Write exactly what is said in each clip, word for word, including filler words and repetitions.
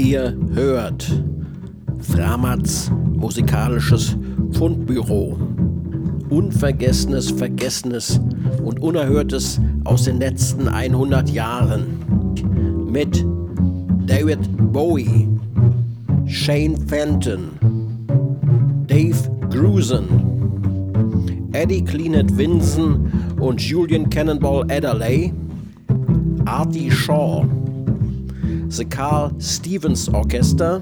Ihr hört Framats musikalisches Fundbüro. Unvergessenes, Vergessenes und Unerhörtes aus den letzten hundert Jahren. Mit David Bowie, Shane Fenton, Dave Grusin, Eddie Cleanett Vinson und Julian Cannonball Adderley, Artie Shaw, The Carl Stevens Orchester,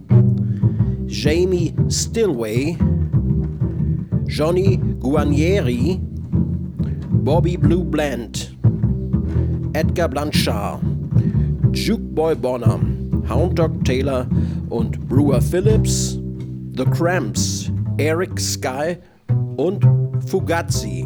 Jamie Stillway, Johnny Guarnieri, Bobby Blue Bland, Edgar Blanchard, Jukeboy Bonham, Hound Dog Taylor und Brewer Phillips, The Cramps, Eric Sky und Fugazi.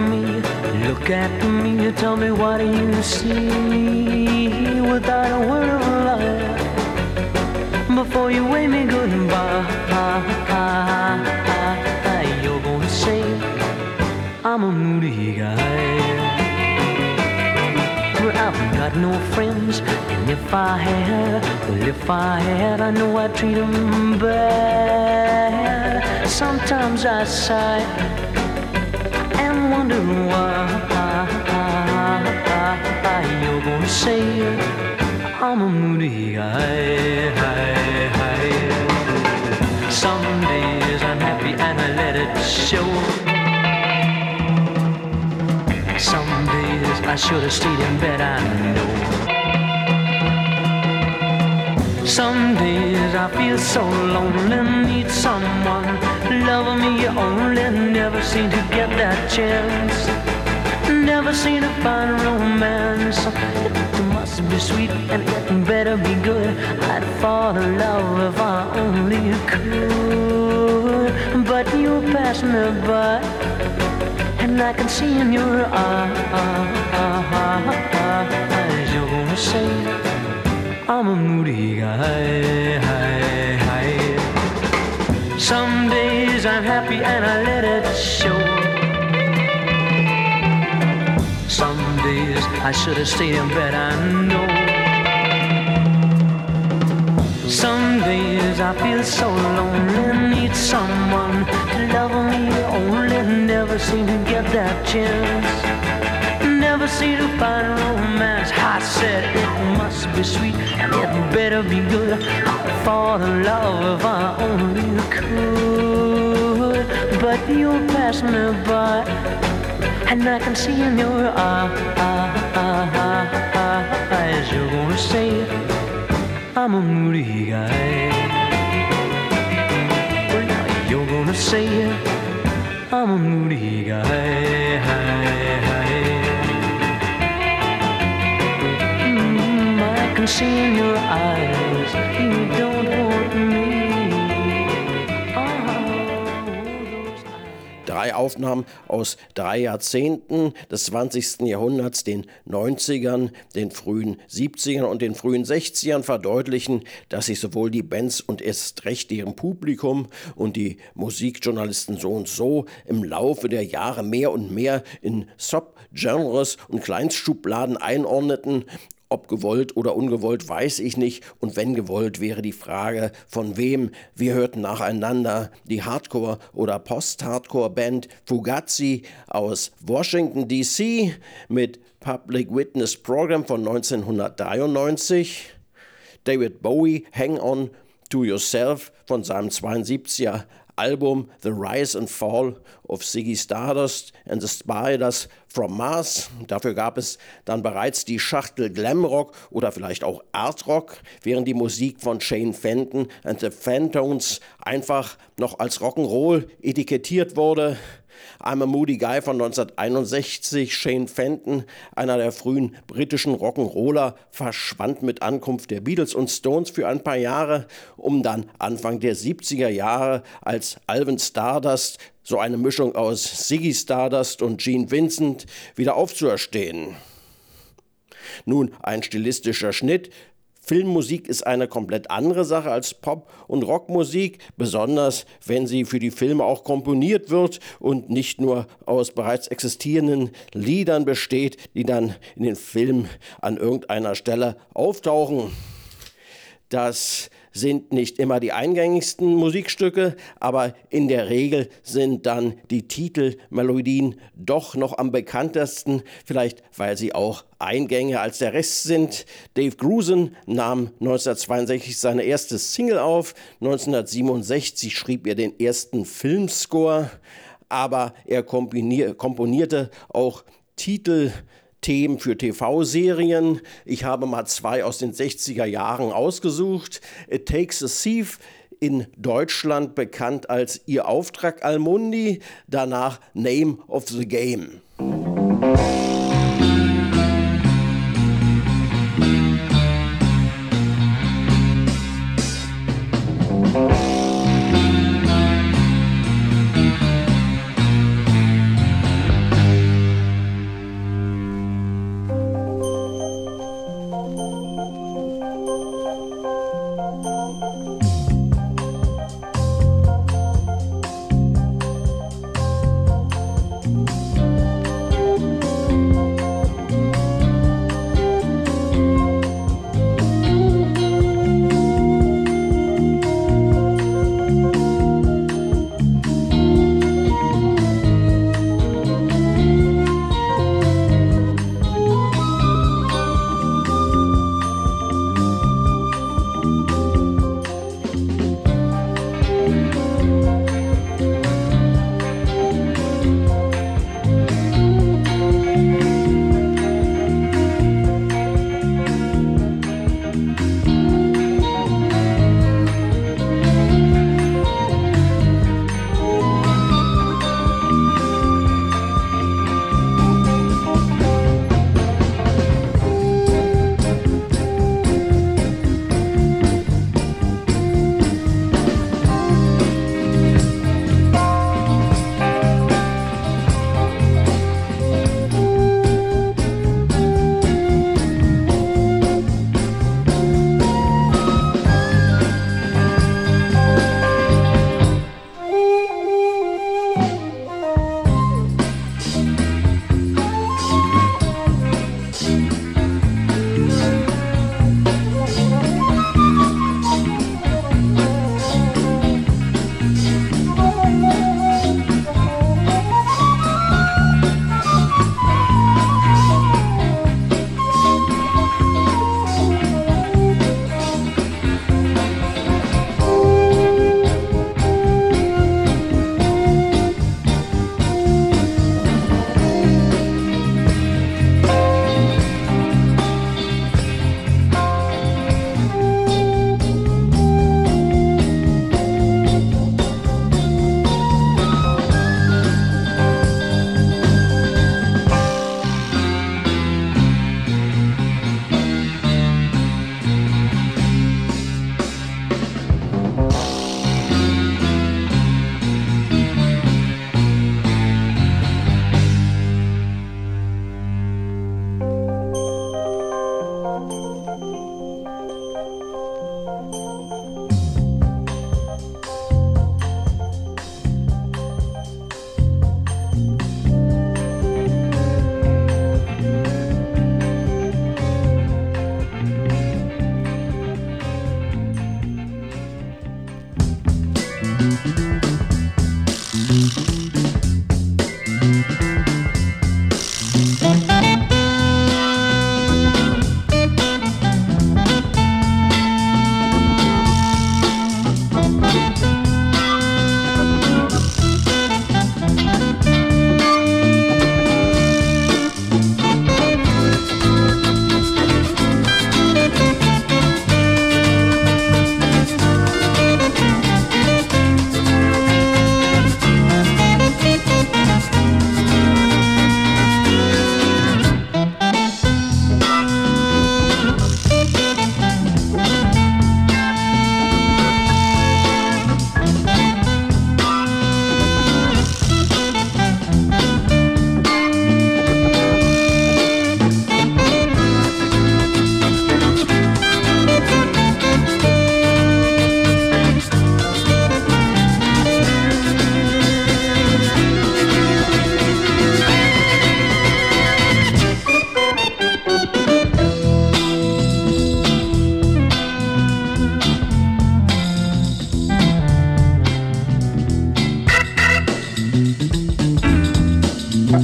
me, look at me, tell me what do you see without a word of lie. Before you wave me goodbye, you're gonna say I'm a moody guy. Well, I've got no friends, and if I had, well, if I had, I know I'd treat them bad. Sometimes I sigh and wonder why you're gonna say I'm a moody guy. Some days I'm happy and I let it show. Some days I should have stayed in bed, I know. Some days I feel so lonely, need someone loving me only. Never seem to get that chance, never seem to find romance. It must be sweet and it better be good. I'd fall in love if I only could. But you pass me by, and I can see in your eyes you're gonna say I'm a moody guy. Some days I'm happy and I let it show. Some days I should have stayed in bed, I know. Some days I feel so lonely, need someone to love me only. Never seem to get that chance, never seem to find romance. I said it must be sweet and it better be good. I'd fall in love if I only could. But you'll pass me by, and I can see in your eyes you're gonna say I'm a moody guy. Well, now you're gonna say I'm a moody guy. Mm, I can see in your eyes you don't want me. Drei Aufnahmen aus drei Jahrzehnten des zwanzigsten Jahrhunderts, den neunzigern, den frühen siebzigern und den frühen sechzigern verdeutlichen, dass sich sowohl die Bands und erst recht deren Publikum und die Musikjournalisten so und so im Laufe der Jahre mehr und mehr in Subgenres und Kleinstschubladen einordneten. Ob gewollt oder ungewollt, weiß ich nicht. Und wenn gewollt, wäre die Frage, von wem. Wir hörten nacheinander die Hardcore- oder Post-Hardcore-Band Fugazi aus Washington D C mit Public Witness Program von neunzehnhundertdreiundneunzig, David Bowie, Hang On to Yourself von seinem zweiundsiebziger Album The Rise and Fall of Ziggy Stardust and the Spiders from Mars. Dafür gab es dann bereits die Schachtel Glamrock oder vielleicht auch Artrock, während die Musik von Shane Fenton and the Phantoms einfach noch als Rock'n'Roll etikettiert wurde. I'm a Moody Guy von neunzehnhunderteinundsechzig, Shane Fenton, einer der frühen britischen Rock'n'Roller, verschwand mit Ankunft der Beatles und Stones für ein paar Jahre, um dann Anfang der siebziger Jahre als Alvin Stardust, so eine Mischung aus Ziggy Stardust und Gene Vincent, wieder aufzuerstehen. Nun ein stilistischer Schnitt. Filmmusik ist eine komplett andere Sache als Pop- und Rockmusik, besonders wenn sie für die Filme auch komponiert wird und nicht nur aus bereits existierenden Liedern besteht, die dann in den Film an irgendeiner Stelle auftauchen. Das sind nicht immer die eingängigsten Musikstücke, aber in der Regel sind dann die Titelmelodien doch noch am bekanntesten, vielleicht weil sie auch Eingänge als der Rest sind. Dave Grusin nahm neunzehnhundertzweiundsechzig seine erste Single auf, neunzehnhundertsiebenundsechzig schrieb er den ersten Filmscore, aber er komponier- komponierte auch Titel, Themen für T V-Serien. Ich habe mal zwei aus den sechziger Jahren ausgesucht. It Takes a Thief, in Deutschland bekannt als Ihr Auftrag Almundi, danach Name of the Game.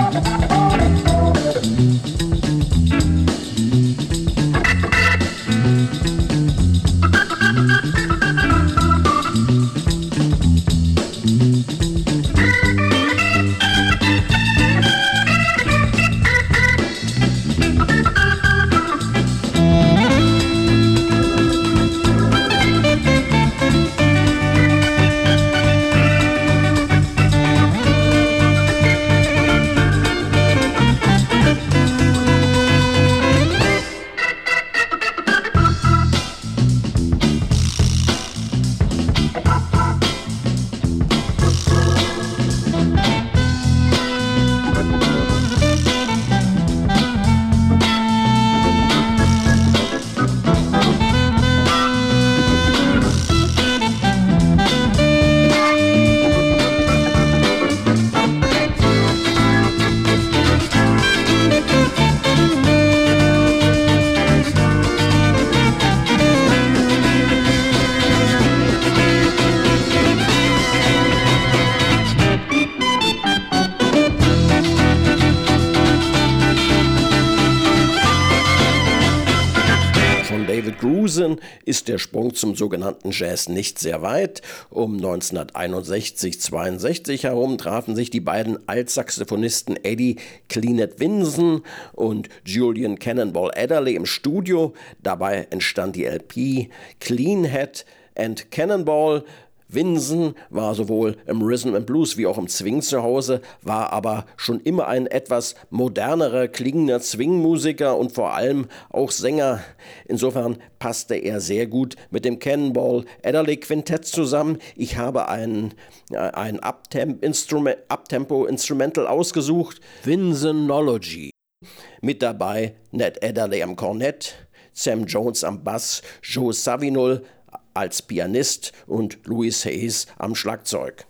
Ist der Sprung zum sogenannten Jazz nicht sehr weit. Um neunzehnhunderteinundsechzig zweiundsechzig herum trafen sich die beiden Altsaxophonisten Eddie Cleanhead Vinson und Julian Cannonball Adderley im Studio. Dabei entstand die L P Cleanhead and Cannonball. Vinson war sowohl im Rhythm and Blues wie auch im Swing zu Hause, war aber schon immer ein etwas modernerer klingender Swing-Musiker und vor allem auch Sänger. Insofern passte er sehr gut mit dem Cannonball Adderley Quintett zusammen. Ich habe ein, ein Uptempo-Instrument, Uptempo-Instrumental ausgesucht, Vinsonology. Mit dabei Ned Adderley am Kornett, Sam Jones am Bass, Joe Zawinul als Pianist und Louis Hayes am Schlagzeug.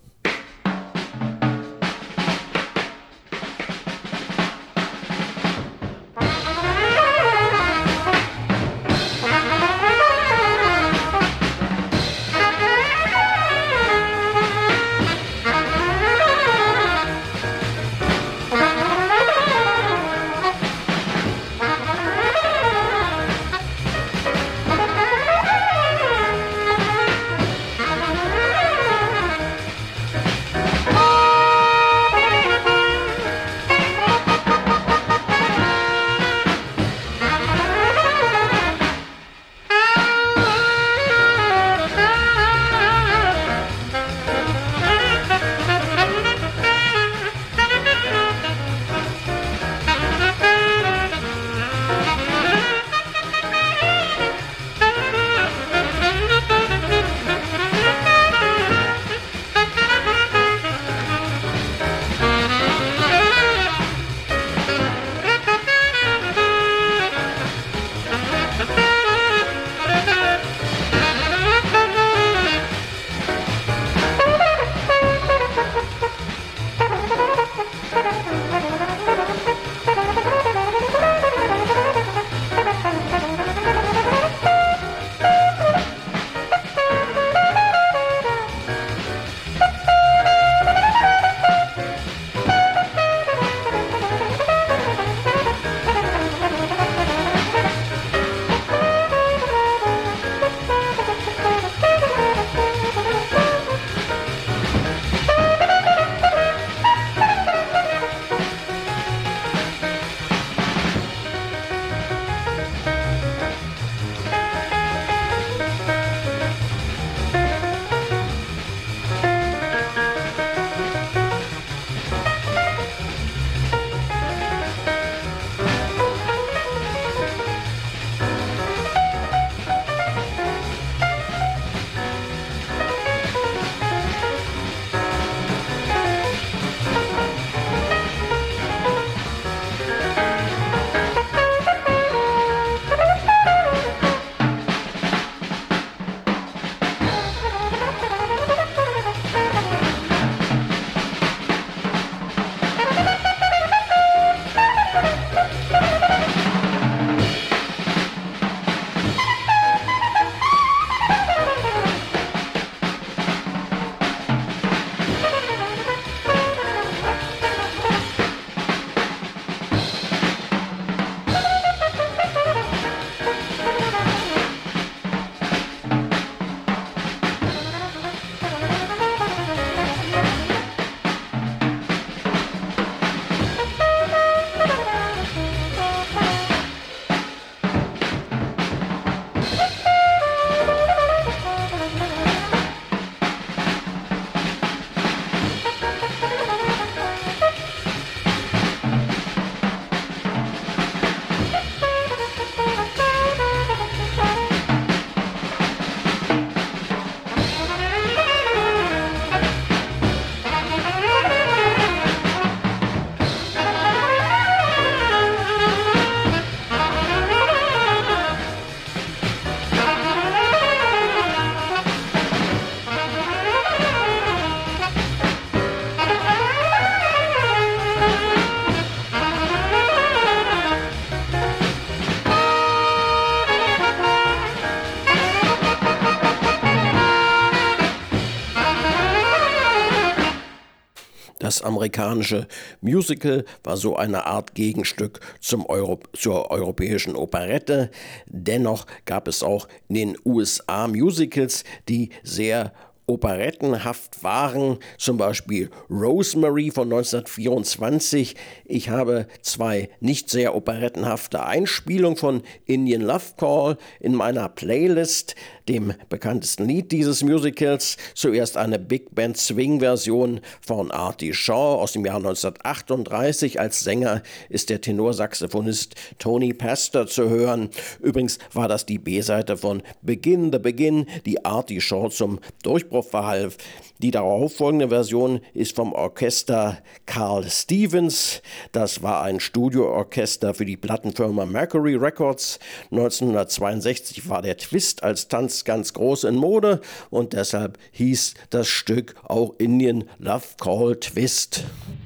Das amerikanische Musical war so eine Art Gegenstück zum Euro- zur europäischen Operette. Dennoch gab es auch in den U S A Musicals, die sehr operettenhaft waren, zum Beispiel Rosemary von neunzehnhundertvierundzwanzig. Ich habe zwei nicht sehr operettenhafte Einspielungen von Indian Love Call in meiner Playlist, dem bekanntesten Lied dieses Musicals. Zuerst eine Big Band Swing Version von Artie Shaw aus dem Jahr neunzehnhundertachtunddreißig. Als Sänger ist der Tenorsaxophonist Tony Pastor zu hören. Übrigens war das die B-Seite von Begin the Begin, die Artie Shaw zum Durchbruch verhalf. Die darauffolgende Version ist vom Orchester Carl Stevens. Das war ein Studioorchester für die Plattenfirma Mercury Records. neunzehnhundertzweiundsechzig war der Twist als Tanz ganz groß in Mode und deshalb hieß das Stück auch Indian Love Call Twist.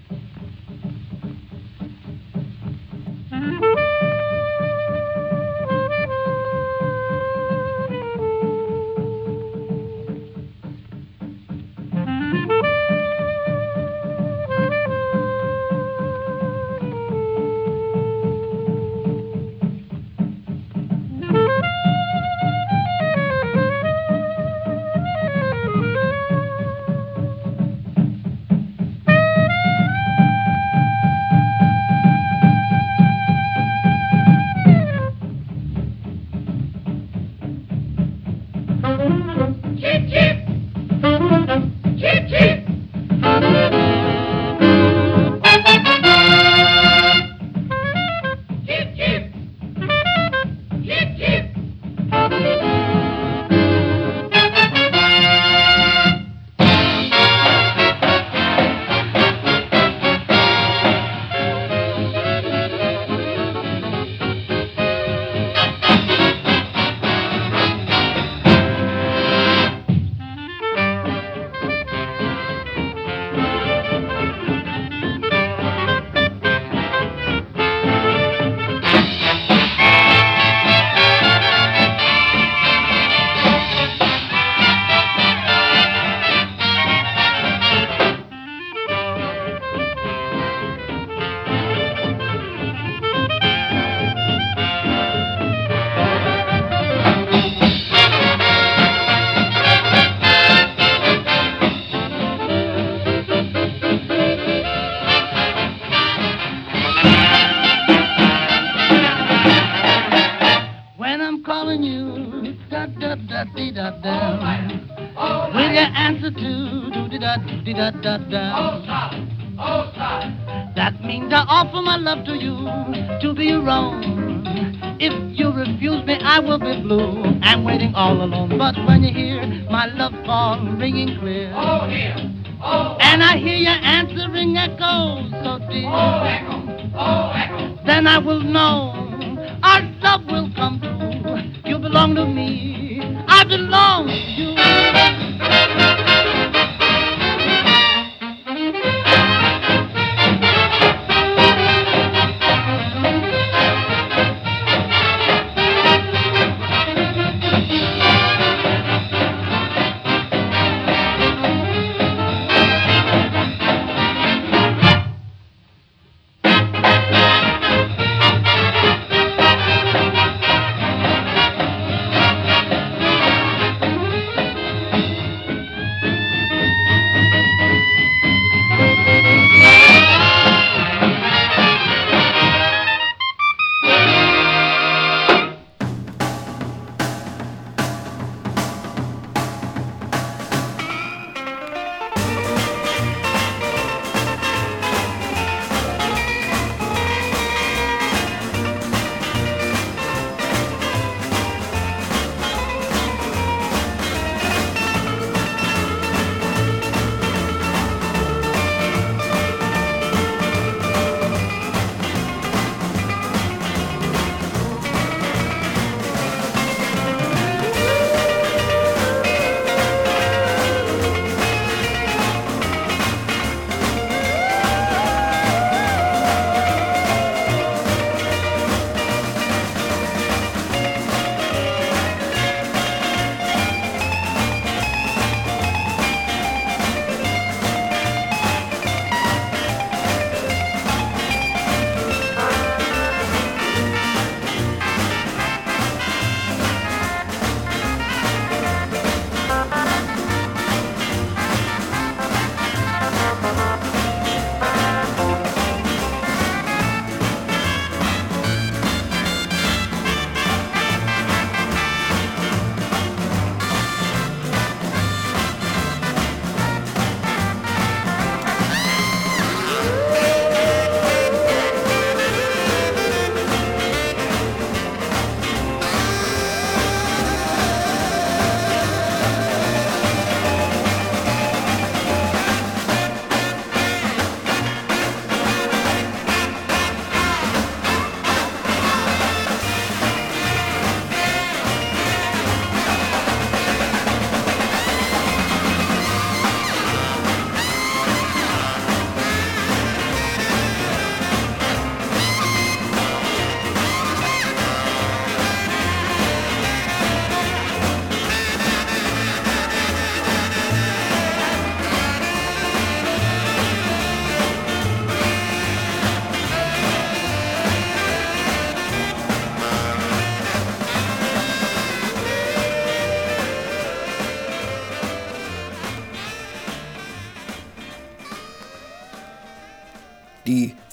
That means I offer my love to you to be wrong. If you refuse me, I will be blue. I'm waiting all alone. But when you hear my love call ringing clear, oh, here. Oh, and I hear your answering echo so dear, oh, echo. Oh, echo. Then I will know our love will come true. You belong to me, I belong to you.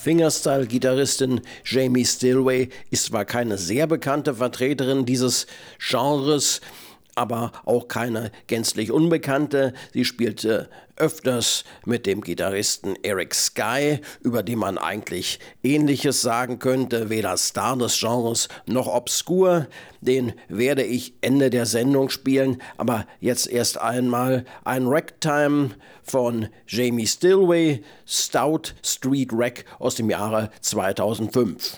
Fingerstyle-Gitarristin Jamie Stillway ist zwar keine sehr bekannte Vertreterin dieses Genres, aber auch keine gänzlich unbekannte. Sie spielte öfters mit dem Gitarristen Eric Sky, über den man eigentlich Ähnliches sagen könnte, weder Star des Genres noch obskur. Den werde ich Ende der Sendung spielen, aber jetzt erst einmal ein Ragtime von Jamie Stillway, Stout Street Rag aus dem Jahre zweitausendfünf.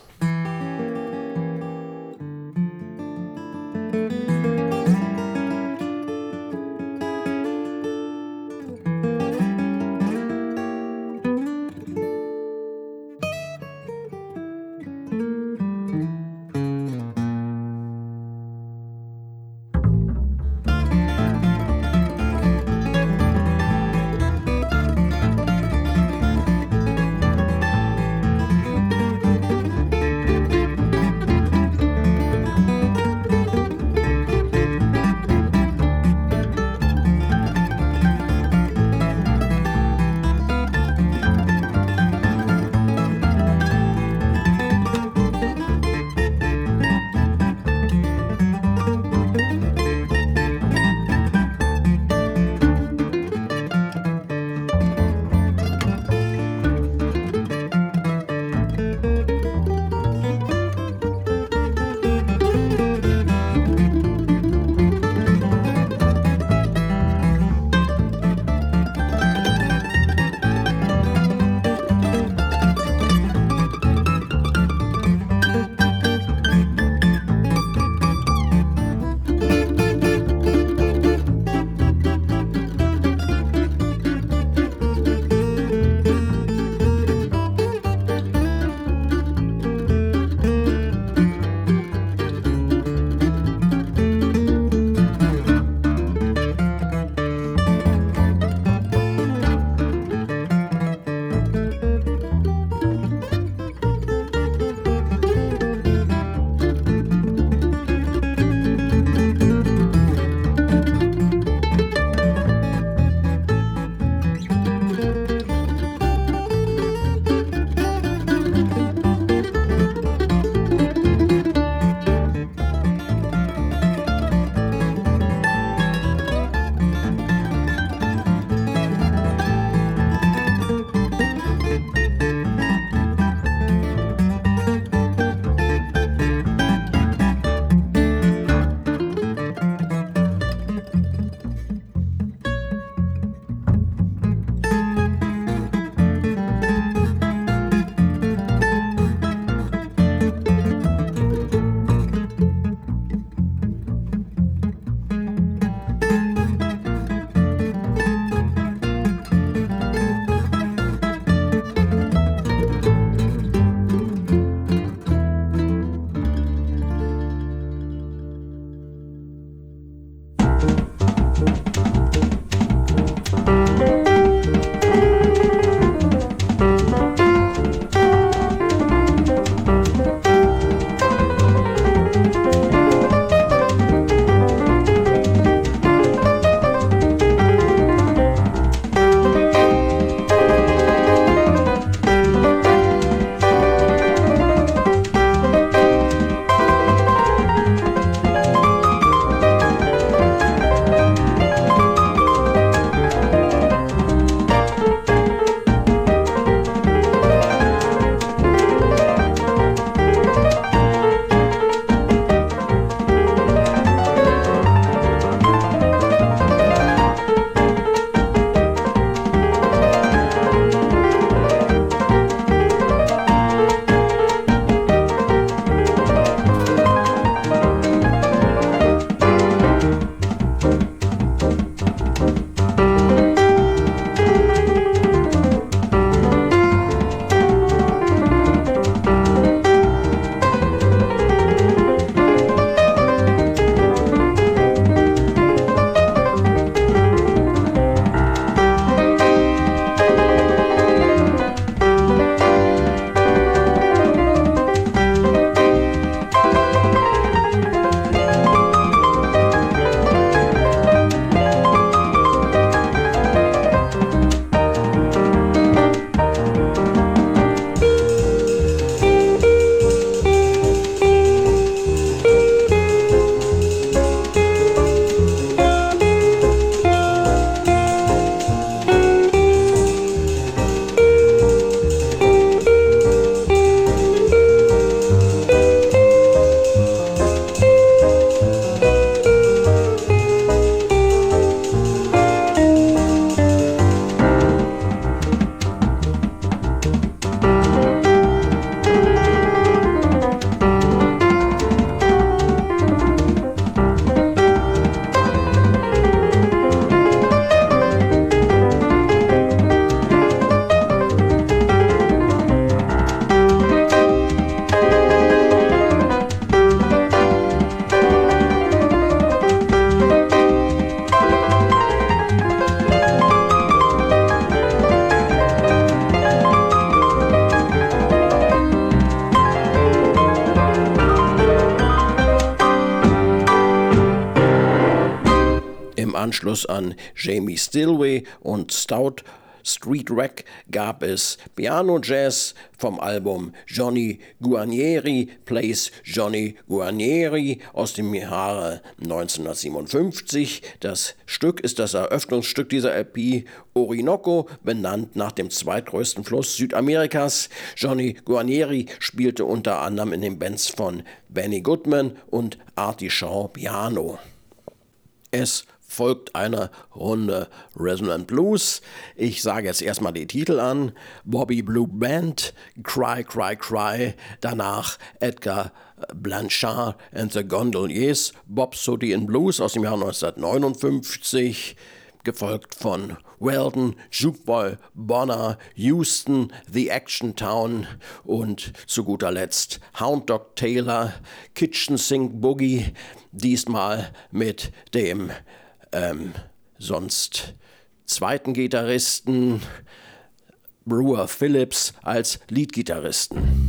Anschluss an Jamie Stillway und Stout Street Rack gab es Piano Jazz vom Album Johnny Guarnieri Plays Johnny Guarnieri aus dem Jahre neunzehnhundertsiebenundfünfzig. Das Stück ist das Eröffnungsstück dieser L P, Orinoco, benannt nach dem zweitgrößten Fluss Südamerikas. Johnny Guarnieri spielte unter anderem in den Bands von Benny Goodman und Artie Shaw Piano. Es folgt eine Runde Rhythm and Blues. Ich sage jetzt erstmal die Titel an. Bobby Blue Band, Cry, Cry, Cry. Danach Edgar Blanchard and the Gondoliers, Bob Sooty in Blues aus dem Jahr neunzehnhundertneunundfünfzig. Gefolgt von Weldon, Jukeboy Bonner, Houston, The Action Town und zu guter Letzt Hound Dog Taylor, Kitchen Sink Boogie, diesmal mit dem ähm, sonst zweiten Gitarristen Brewer Phillips als Leadgitarristen.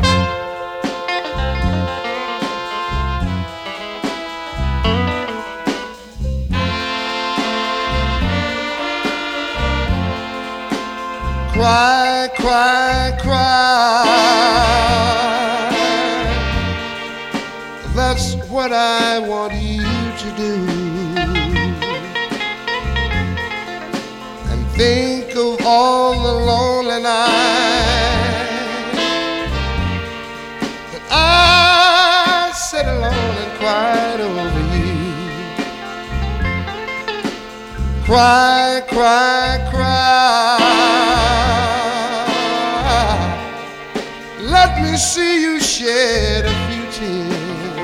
Cry, cry, cry. That's what I want you to do. And think of all the lonely nights that I sat alone and cried over you. Cry, cry, cry. Let me see you shed a few tears,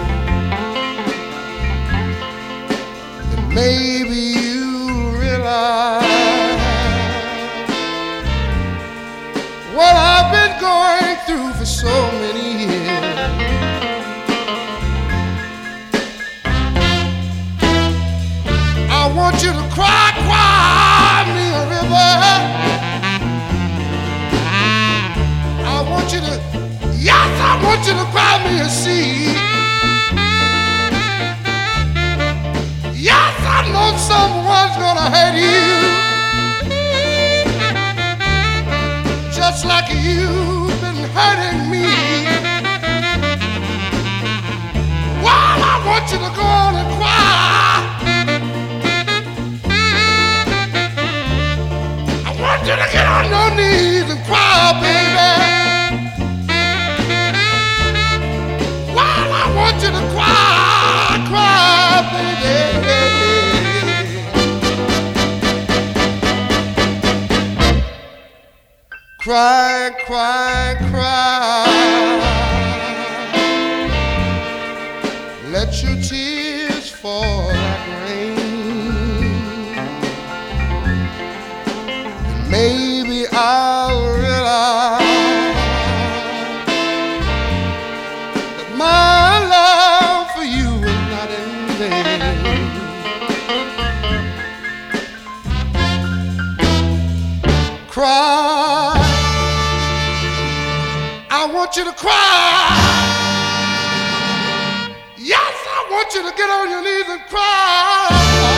and maybe you realize what I've been going through for so many years. I want you to cry, cry me a river. I want you to, yes, I want you to cry me a sea. Yes, I know someone's gonna hurt you, just like you've been hurting me. Well, I want you to go on and cry. I want you to get on your knees and cry, baby. I want you to cry, cry, baby. Cry, cry, cry. Let your tears fall like rain, and maybe I'll realize that my love for you is not in vain. Cry, I want you to cry. Yes, I want you to get on your knees and cry.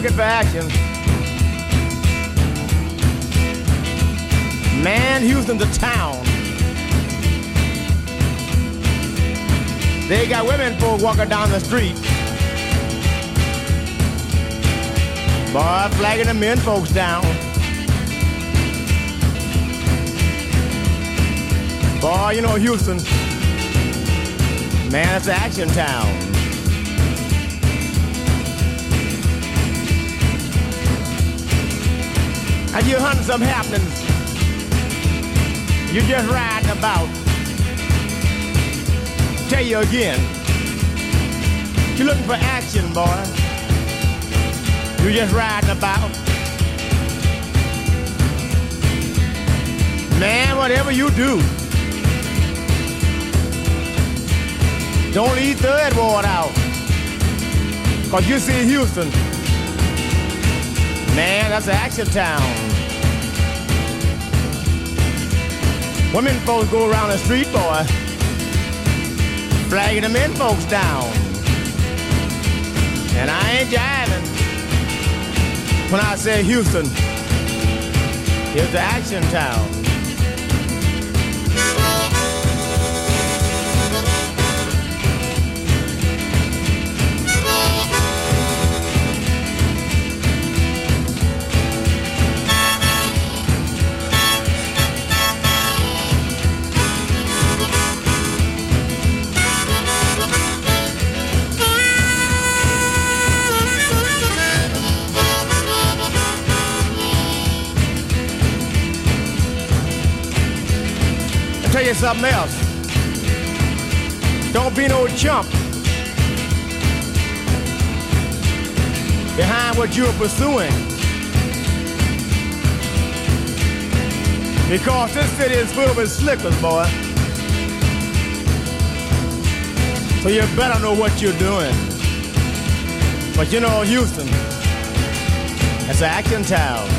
looking for action. Man, Houston's a town. They got women folk walking down the street. Boy, flagging the men folks down. Boy, you know Houston, man, it's an action town. And you're hunting some happenings. You're just riding about. Tell you again, you're looking for action, boy. You're just riding about. Man, whatever you do, don't leave third ward out. Cause you see Houston, man, that's an action town. Women folks go around the street, boy, flagging the men folks down. And I ain't jiving when I say Houston is the action town. Tell you something else. Don't be no chump behind what you're pursuing. Because this city is filled with slickers, boy. So you better know what you're doing. But you know, Houston, it's an action town.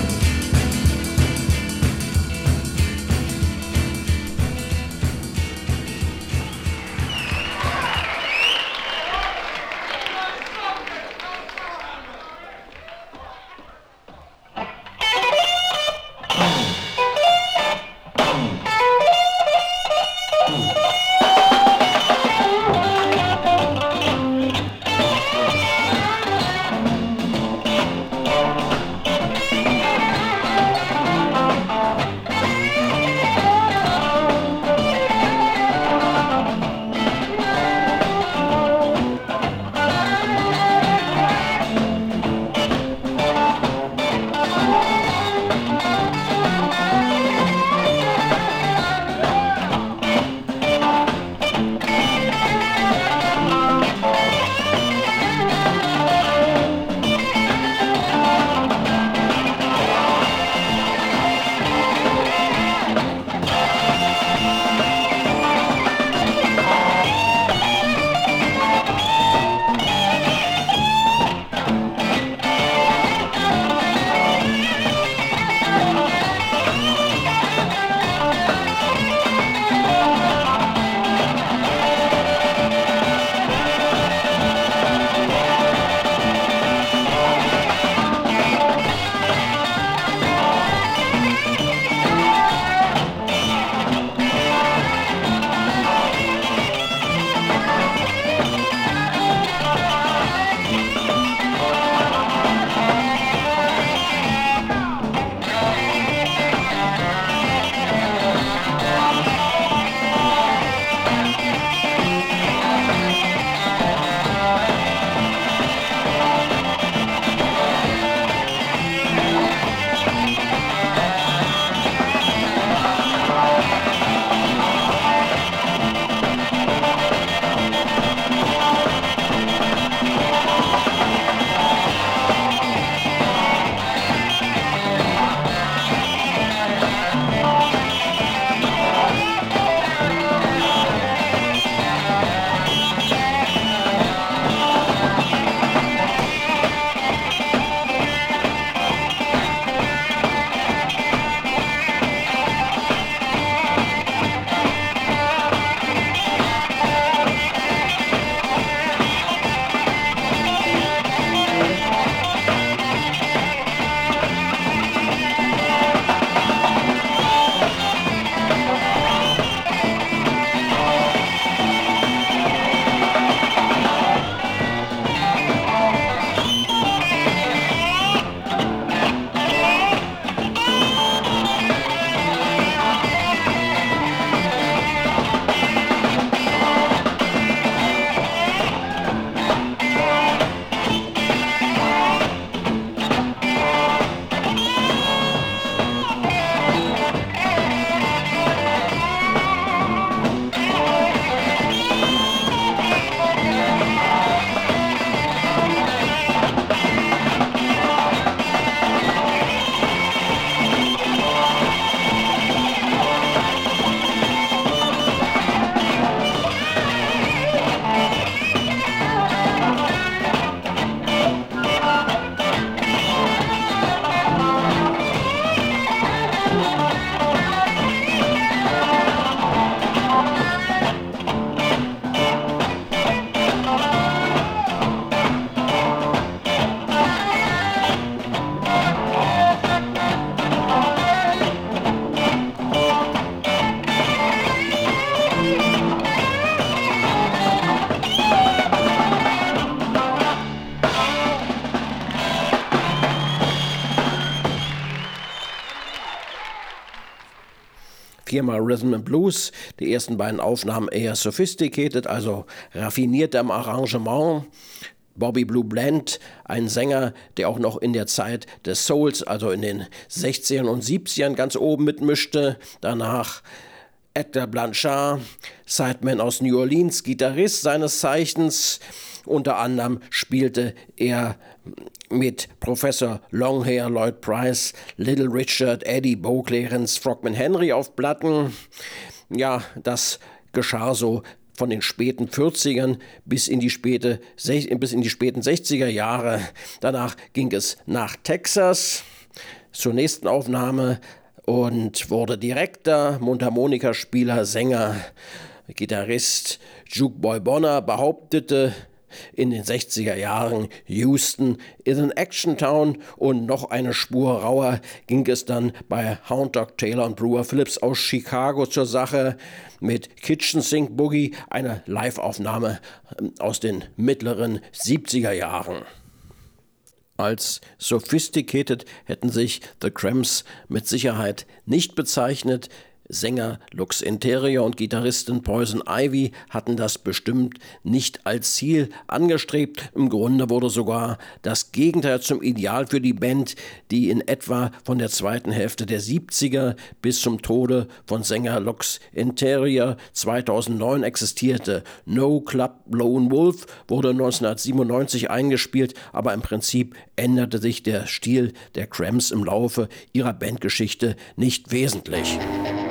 Firma Rhythm and Blues. Die ersten beiden Aufnahmen eher sophisticated, also raffinierter im Arrangement. Bobby Blue Bland, ein Sänger, der auch noch in der Zeit des Souls, also in den sechzigern und siebzigern ganz oben mitmischte. Danach Edgar Blanchard, Sideman aus New Orleans, Gitarrist seines Zeichens. Unter anderem spielte er mit Professor Longhair, Lloyd Price, Little Richard, Eddie Bo, Clarence Frogman Henry auf Platten. Ja, das geschah so von den späten vierzigern bis in die späte, bis in die späten sechziger Jahre. Danach ging es nach Texas zur nächsten Aufnahme und wurde Direktor, Mundharmonikaspieler, Sänger, Gitarrist. Jukeboy Bonner behauptete in den sechziger Jahren, Houston is an Action Town, und noch eine Spur rauer ging es dann bei Hound Dog Taylor und Brewer Phillips aus Chicago zur Sache mit Kitchen Sink Boogie, eine Live-Aufnahme aus den mittleren siebziger Jahren. Als sophisticated hätten sich The Cramps mit Sicherheit nicht bezeichnet. Sänger Lux Interior und Gitarristin Poison Ivy hatten das bestimmt nicht als Ziel angestrebt. Im Grunde wurde sogar das Gegenteil zum Ideal für die Band, die in etwa von der zweiten Hälfte der siebziger bis zum Tode von Sänger Lux Interior zweitausendneun existierte. No Club Lone Wolf wurde neunzehnhundertsiebenundneunzig eingespielt, aber im Prinzip änderte sich der Stil der Cramps im Laufe ihrer Bandgeschichte nicht wesentlich.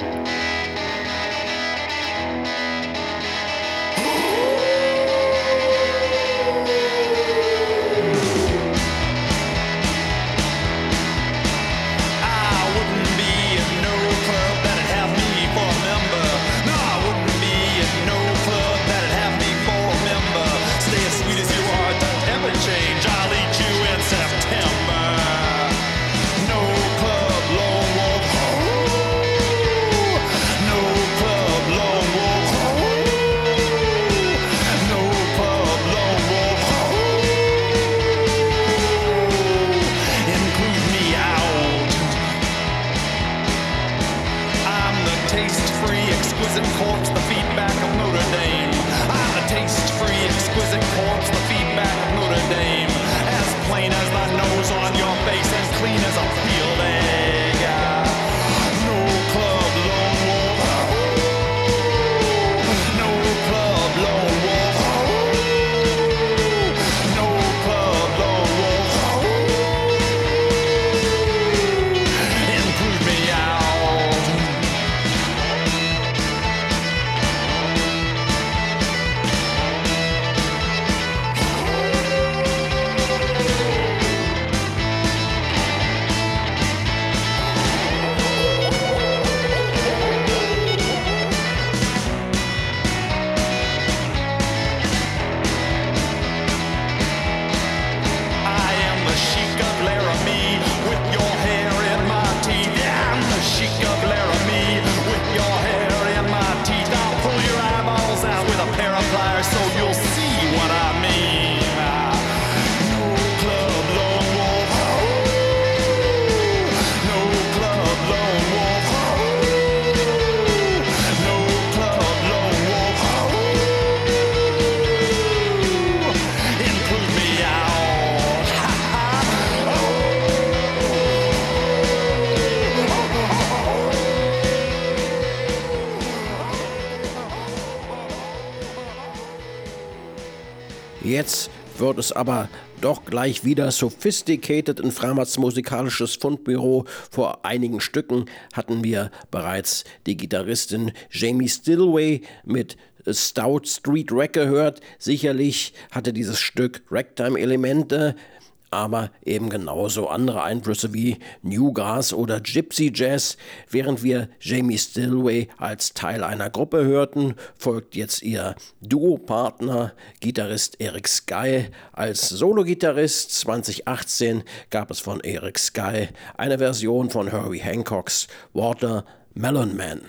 Jetzt wird es aber doch gleich wieder sophisticated in Framerts musikalisches Fundbüro. Vor einigen Stücken hatten wir bereits die Gitarristin Jamie Stillway mit Stout Street Rack gehört. Sicherlich hatte dieses Stück Ragtime-Elemente, aber eben genauso andere Einflüsse wie Newgrass oder Gypsy Jazz. Während wir Jamie Stillway als Teil einer Gruppe hörten, folgt jetzt ihr Duopartner, Gitarrist Eric Sky. Als Solo-Gitarrist zweitausendachtzehn gab es von Eric Sky eine Version von Herbie Hancocks Watermelon Man.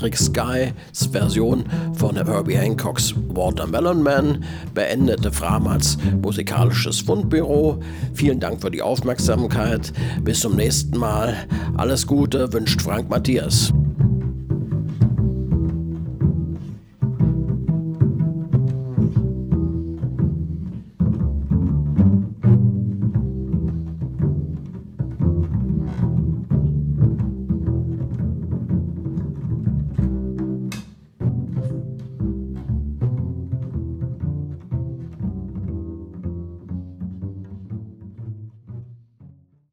Electric Sky's Version von Herbie Hancocks Watermelon Man beendete Framats musikalisches Fundbüro. Vielen Dank für die Aufmerksamkeit. Bis zum nächsten Mal. Alles Gute wünscht Frank Matthias.